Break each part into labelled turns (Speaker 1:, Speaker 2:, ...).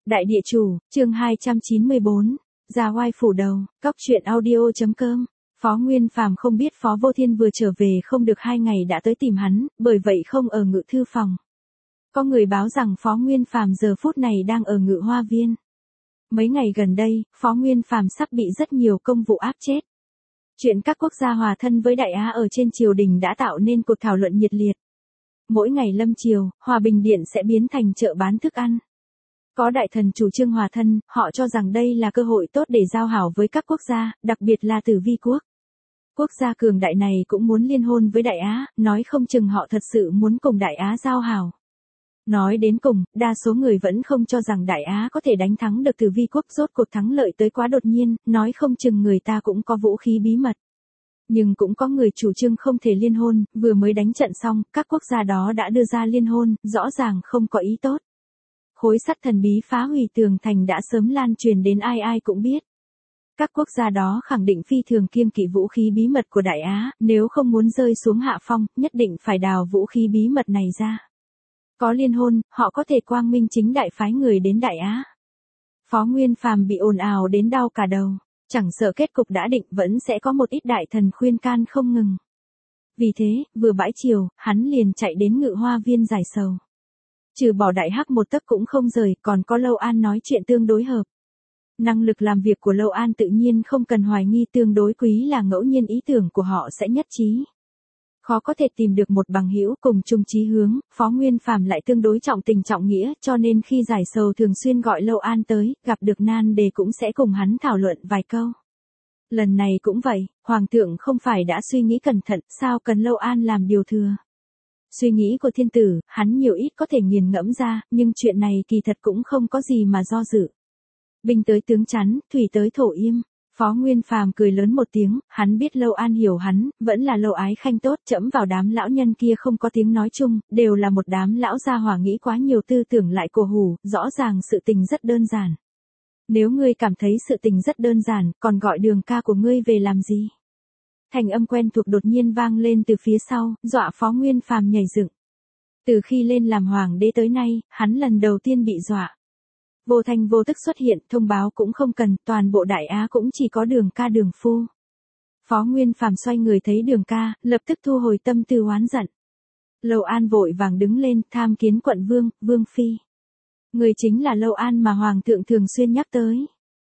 Speaker 1: Đại địa chủ, chương 294, Già oai phủ đầu, cóc truyện audio.com. Phó Nguyên Phàm không biết Phó Vô Thiên vừa trở về không được 2 ngày đã tới tìm hắn, bởi vậy không ở ngự thư phòng. Có người báo rằng Phó Nguyên Phàm giờ phút này đang ở ngự hoa viên. Mấy ngày gần đây, Phó Nguyên Phàm sắp bị rất nhiều công vụ áp chết. Chuyện các quốc gia hòa thân với Đại Á ở trên triều đình đã tạo nên cuộc thảo luận nhiệt liệt. Mỗi ngày lâm triều, Hòa Bình Điện sẽ biến thành chợ bán thức ăn. Có đại thần chủ trương hòa thân, họ cho rằng đây là cơ hội tốt để giao hảo với các quốc gia, đặc biệt là Tử Vi quốc. Quốc gia cường đại này cũng muốn liên hôn với Đại Á, nói không chừng họ thật sự muốn cùng Đại Á giao hảo. Nói đến cùng, đa số người vẫn không cho rằng Đại Á có thể đánh thắng được Tử Vi quốc, rốt cuộc thắng lợi tới quá đột nhiên, nói không chừng người ta cũng có vũ khí bí mật. Nhưng cũng có người chủ trương không thể liên hôn, vừa mới đánh trận xong, các quốc gia đó đã đưa ra liên hôn, rõ ràng không có ý tốt. Khối sắt thần bí phá hủy tường thành đã sớm lan truyền đến ai ai cũng biết. Các quốc gia đó khẳng định phi thường kiêng kỵ vũ khí bí mật của Đại Á, nếu không muốn rơi xuống hạ phong, nhất định phải đào vũ khí bí mật này ra. Có liên hôn, họ có thể quang minh chính đại phái người đến Đại Á. Phó Nguyên Phàm bị ồn ào đến đau cả đầu, chẳng sợ kết cục đã định vẫn sẽ có một ít đại thần khuyên can không ngừng. Vì thế, vừa bãi chiều, hắn liền chạy đến ngự hoa viên giải sầu. Trừ bỏ Đại Hắc một tấc cũng không rời, còn có Lâu An nói chuyện tương đối hợp. Năng lực làm việc của Lâu An tự nhiên không cần hoài nghi, tương đối quý là ngẫu nhiên ý tưởng của họ sẽ nhất trí. Khó có thể tìm được một bằng hữu cùng chung chí hướng, Phó Nguyên Phàm lại tương đối trọng tình trọng nghĩa, cho nên khi giải sầu thường xuyên gọi Lâu An tới, gặp được nan đề cũng sẽ cùng hắn thảo luận vài câu. Lần này cũng vậy, Hoàng thượng không phải đã suy nghĩ cẩn thận, sao cần Lâu An làm điều thừa. Suy nghĩ của thiên tử, hắn nhiều ít có thể nghiền ngẫm ra, nhưng chuyện này kỳ thật cũng không có gì mà do dự. Binh tới tướng chắn, thủy tới thổ im. Phó Nguyên Phàm cười lớn một tiếng, hắn biết Lâu An hiểu hắn, vẫn là Lâu Ái Khanh tốt, chẫm vào đám lão nhân kia không có tiếng nói chung, đều là một đám lão gia hỏa nghĩ quá nhiều, tư tưởng lại cổ hủ, rõ ràng sự tình rất đơn giản. Nếu ngươi cảm thấy sự tình rất đơn giản, còn gọi Đường ca của ngươi về làm gì? Thành âm quen thuộc đột nhiên vang lên từ phía sau, dọa Phó Nguyên Phàm nhảy dựng. Từ khi lên làm hoàng đế tới nay, hắn lần đầu tiên bị dọa. Vô thanh vô tức xuất hiện, thông báo cũng không cần, toàn bộ Đại Á cũng chỉ có Đường ca Đường phu. Phó Nguyên Phàm xoay người thấy Đường ca, lập tức thu hồi tâm tư oán giận. Lâu An vội vàng đứng lên, tham kiến quận vương, vương phi. Người chính là Lâu An mà hoàng thượng thường xuyên nhắc tới.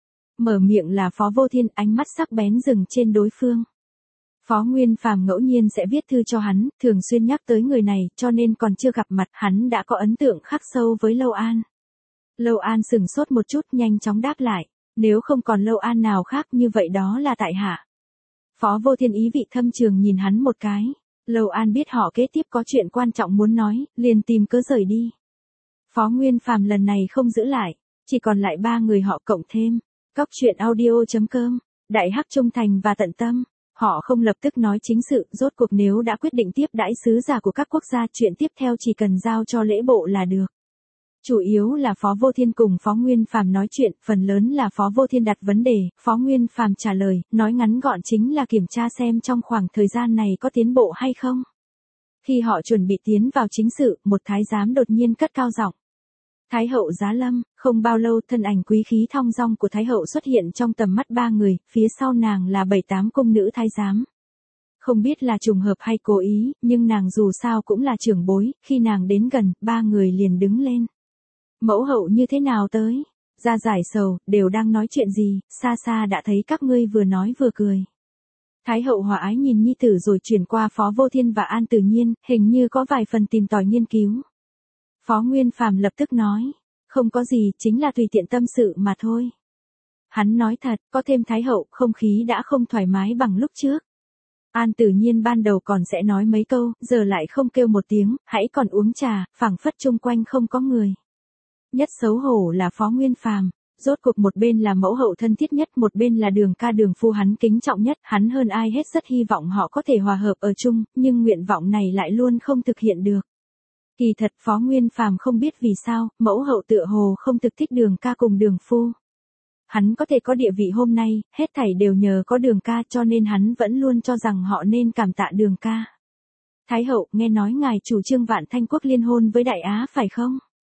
Speaker 1: Mở miệng là Phó Vô Thiên, ánh mắt sắc bén dừng trên đối phương. Phó Nguyên Phàm ngẫu nhiên sẽ viết thư cho hắn, thường xuyên nhắc tới người này, cho nên còn chưa gặp mặt, hắn đã có ấn tượng khắc sâu với Lâu An. Lâu An sừng sốt một chút, nhanh chóng đáp lại, nếu không còn Lâu An nào khác như vậy đó là tại hạ. Phó Vô Thiên ý vị thâm trường nhìn hắn một cái, Lâu An biết họ kế tiếp có chuyện quan trọng muốn nói, liền tìm cớ rời đi. Phó Nguyên Phàm lần này không giữ lại, chỉ còn lại 3 người họ cộng thêm. Cóc truyện audio.com, Đại Hắc trung thành và tận tâm. Họ không lập tức nói chính sự, rốt cuộc nếu đã quyết định tiếp đãi sứ giả của các quốc gia, chuyện tiếp theo chỉ cần giao cho lễ bộ là được. Chủ yếu là Phó Vô Thiên cùng Phó Nguyên Phàm nói chuyện, phần lớn là Phó Vô Thiên đặt vấn đề, Phó Nguyên Phàm trả lời, nói ngắn gọn chính là kiểm tra xem trong khoảng thời gian này có tiến bộ hay không. Khi họ chuẩn bị tiến vào chính sự, một thái giám đột nhiên cất cao giọng. Thái hậu giá lâm, không bao lâu thân ảnh quý khí thong dong của Thái hậu xuất hiện trong tầm mắt 3 người, phía sau nàng là 7-8 cung nữ thái giám. Không biết là trùng hợp hay cố ý, nhưng nàng dù sao cũng là trưởng bối, khi nàng đến gần, 3 người liền đứng lên. Mẫu hậu như thế nào tới? Ra giải sầu, đều đang nói chuyện gì, xa xa đã thấy các ngươi vừa nói vừa cười. Thái hậu hòa ái nhìn nhi tử rồi chuyển qua Phó Vô Thiên và An Tử Nhiên, hình như có vài phần tìm tòi nghiên cứu. Phó Nguyên Phàm lập tức nói, không có gì, chính là tùy tiện tâm sự mà thôi. Hắn nói thật, có thêm Thái hậu, không khí đã không thoải mái bằng lúc trước. An Tử Nhiên ban đầu còn sẽ nói mấy câu, giờ lại không kêu một tiếng, hãy còn uống trà, phảng phất chung quanh không có người. Nhất xấu hổ là Phó Nguyên Phàm, rốt cuộc một bên là mẫu hậu thân thiết nhất, một bên là Đường ca Đường phu hắn kính trọng nhất, hắn hơn ai hết rất hy vọng họ có thể hòa hợp ở chung, nhưng nguyện vọng này lại luôn không thực hiện được. Kỳ thật Phó Nguyên Phàm không biết vì sao, mẫu hậu tựa hồ không thực thích Đường ca cùng Đường phu. Hắn có thể có địa vị hôm nay, hết thảy đều nhờ có Đường ca, cho nên hắn vẫn luôn cho rằng họ nên cảm tạ Đường ca. Thái hậu, nghe nói ngài chủ trương Vạn Thanh quốc liên hôn với Đại Á phải không?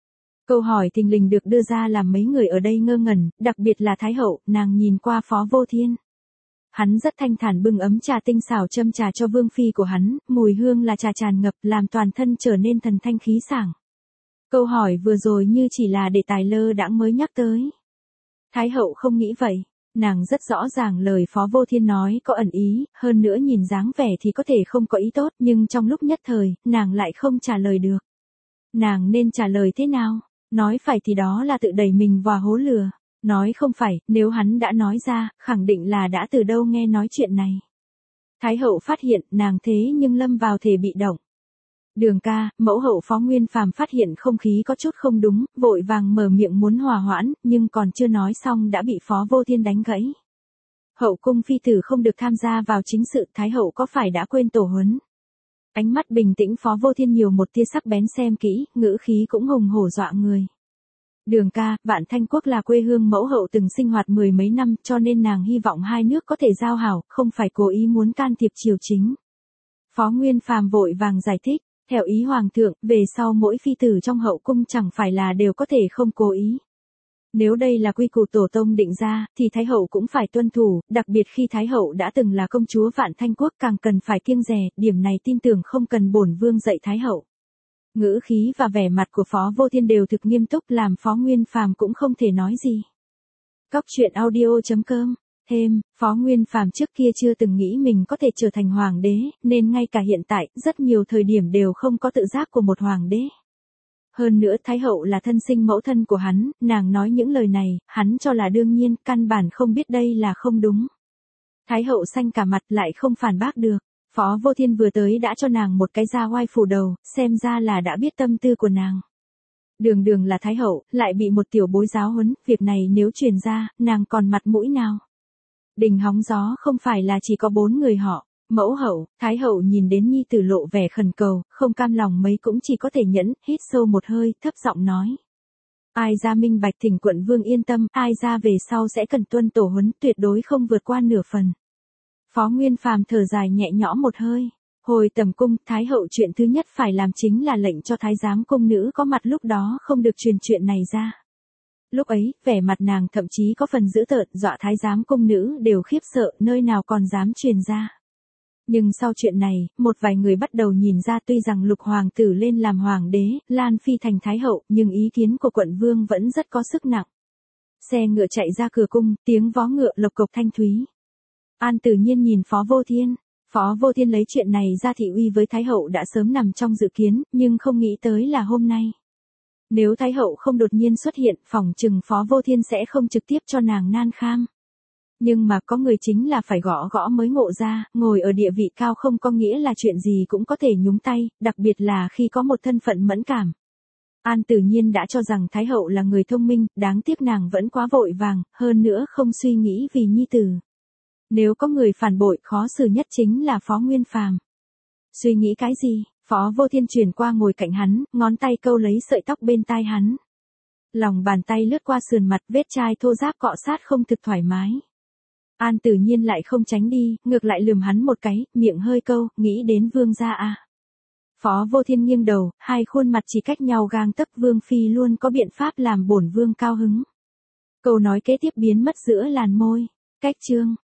Speaker 1: Câu hỏi thình lình được đưa ra làm mấy người ở đây ngơ ngẩn, đặc biệt là Thái hậu, nàng nhìn qua Phó Vô Thiên. Hắn rất thanh thản bưng ấm trà tinh xảo châm trà cho vương phi của hắn, mùi hương là trà tràn ngập làm toàn thân trở nên thần thanh khí sảng. Câu hỏi vừa rồi như chỉ là để tài lơ đãng mới nhắc tới. Thái hậu không nghĩ vậy, nàng rất rõ ràng lời Phó Vô Thiên nói có ẩn ý, hơn nữa nhìn dáng vẻ thì có thể không có ý tốt, nhưng trong lúc nhất thời, nàng lại không trả lời được. Nàng nên trả lời thế nào? Nói phải thì đó là tự đẩy mình vào hố lửa. Nói không phải, nếu hắn đã nói ra, khẳng định là đã từ đâu nghe nói chuyện này. Thái hậu phát hiện nàng thế nhưng lâm vào thể bị động. Đường ca, mẫu hậu Phó Nguyên Phàm phát hiện không khí có chút không đúng, vội vàng mở miệng muốn hòa hoãn, nhưng còn chưa nói xong đã bị Phó Vô Thiên đánh gãy. Hậu cung phi tử không được tham gia vào chính sự, Thái hậu có phải đã quên tổ huấn? Ánh mắt bình tĩnh Phó Vô Thiên nhiều một tia sắc bén xem kỹ, ngữ khí cũng hùng hổ dọa người. Đường ca, Vạn Thanh Quốc là quê hương mẫu hậu từng sinh hoạt mười mấy năm, cho nên nàng hy vọng hai nước có thể giao hảo, không phải cố ý muốn can thiệp triều chính. Phó Nguyên Phàm vội vàng giải thích, theo ý hoàng thượng, về sau mỗi phi tử trong hậu cung chẳng phải là đều có thể không cố ý. Nếu đây là quy củ tổ tông định ra, thì Thái hậu cũng phải tuân thủ, đặc biệt khi Thái hậu đã từng là công chúa Vạn Thanh Quốc càng cần phải kiêng dè, điểm này tin tưởng không cần bổn vương dạy Thái hậu. Ngữ khí và vẻ mặt của Phó Vô Thiên đều thực nghiêm túc làm Phó Nguyên Phàm cũng không thể nói gì. Cóc truyện audio.com. Thêm, Phó Nguyên Phàm trước kia chưa từng nghĩ mình có thể trở thành hoàng đế, nên ngay cả hiện tại, rất nhiều thời điểm đều không có tự giác của một hoàng đế. Hơn nữa Thái hậu là thân sinh mẫu thân của hắn, nàng nói những lời này, hắn cho là đương nhiên, căn bản không biết đây là không đúng. Thái hậu xanh cả mặt lại không phản bác được. Phó Vô Thiên vừa tới đã cho nàng một cái da oai phủ đầu, xem ra là đã biết tâm tư của nàng. Đường đường là Thái hậu, lại bị một tiểu bối giáo huấn, việc này nếu truyền ra, nàng còn mặt mũi nào? Đình hóng gió không phải là chỉ có 4 người họ. Mẫu hậu, Thái hậu nhìn đến nhi tử lộ vẻ khẩn cầu, không cam lòng mấy cũng chỉ có thể nhẫn, hít sâu một hơi, thấp giọng nói. Ai ra minh bạch thỉnh quận vương yên tâm, ai ra về sau sẽ cần tuân tổ huấn, tuyệt đối không vượt qua nửa phần. Phó Nguyên Phàm thở dài nhẹ nhõm một hơi. Hồi tầm cung, Thái hậu chuyện thứ nhất phải làm chính là lệnh cho thái giám cung nữ có mặt lúc đó không được truyền chuyện này ra. Lúc ấy, vẻ mặt nàng thậm chí có phần dữ tợn, dọa thái giám cung nữ đều khiếp sợ, nơi nào còn dám truyền ra. Nhưng sau chuyện này, một vài người bắt đầu nhìn ra tuy rằng lục hoàng tử lên làm hoàng đế, Lan Phi thành thái hậu, nhưng ý kiến của quận vương vẫn rất có sức nặng. Xe ngựa chạy ra cửa cung, tiếng vó ngựa lộc cộc thanh thúy. An Tử Nhiên nhìn Phó Vô Thiên. Phó Vô Thiên lấy chuyện này ra thị uy với Thái hậu đã sớm nằm trong dự kiến, nhưng không nghĩ tới là hôm nay. Nếu Thái hậu không đột nhiên xuất hiện, phỏng chừng Phó Vô Thiên sẽ không trực tiếp cho nàng nan kham. Nhưng mà có người chính là phải gõ gõ mới ngộ ra, ngồi ở địa vị cao không có nghĩa là chuyện gì cũng có thể nhúng tay, đặc biệt là khi có một thân phận mẫn cảm. An Tử Nhiên đã cho rằng Thái hậu là người thông minh, đáng tiếc nàng vẫn quá vội vàng, hơn nữa không suy nghĩ vì nhi tử. Nếu có người phản bội, khó xử nhất chính là Phó Nguyên Phàm. Suy nghĩ cái gì? Phó Vô Thiên chuyển qua ngồi cạnh hắn, ngón tay câu lấy sợi tóc bên tai hắn. Lòng bàn tay lướt qua sườn mặt, vết chai thô ráp cọ sát không thực thoải mái. An Tử Nhiên lại không tránh đi, ngược lại lườm hắn một cái, miệng hơi câu, nghĩ đến vương gia à. Phó Vô Thiên nghiêng đầu, hai khuôn mặt chỉ cách nhau gang tấc, vương phi luôn có biện pháp làm bổn vương cao hứng. Câu nói kế tiếp biến mất giữa làn môi. Cách chương.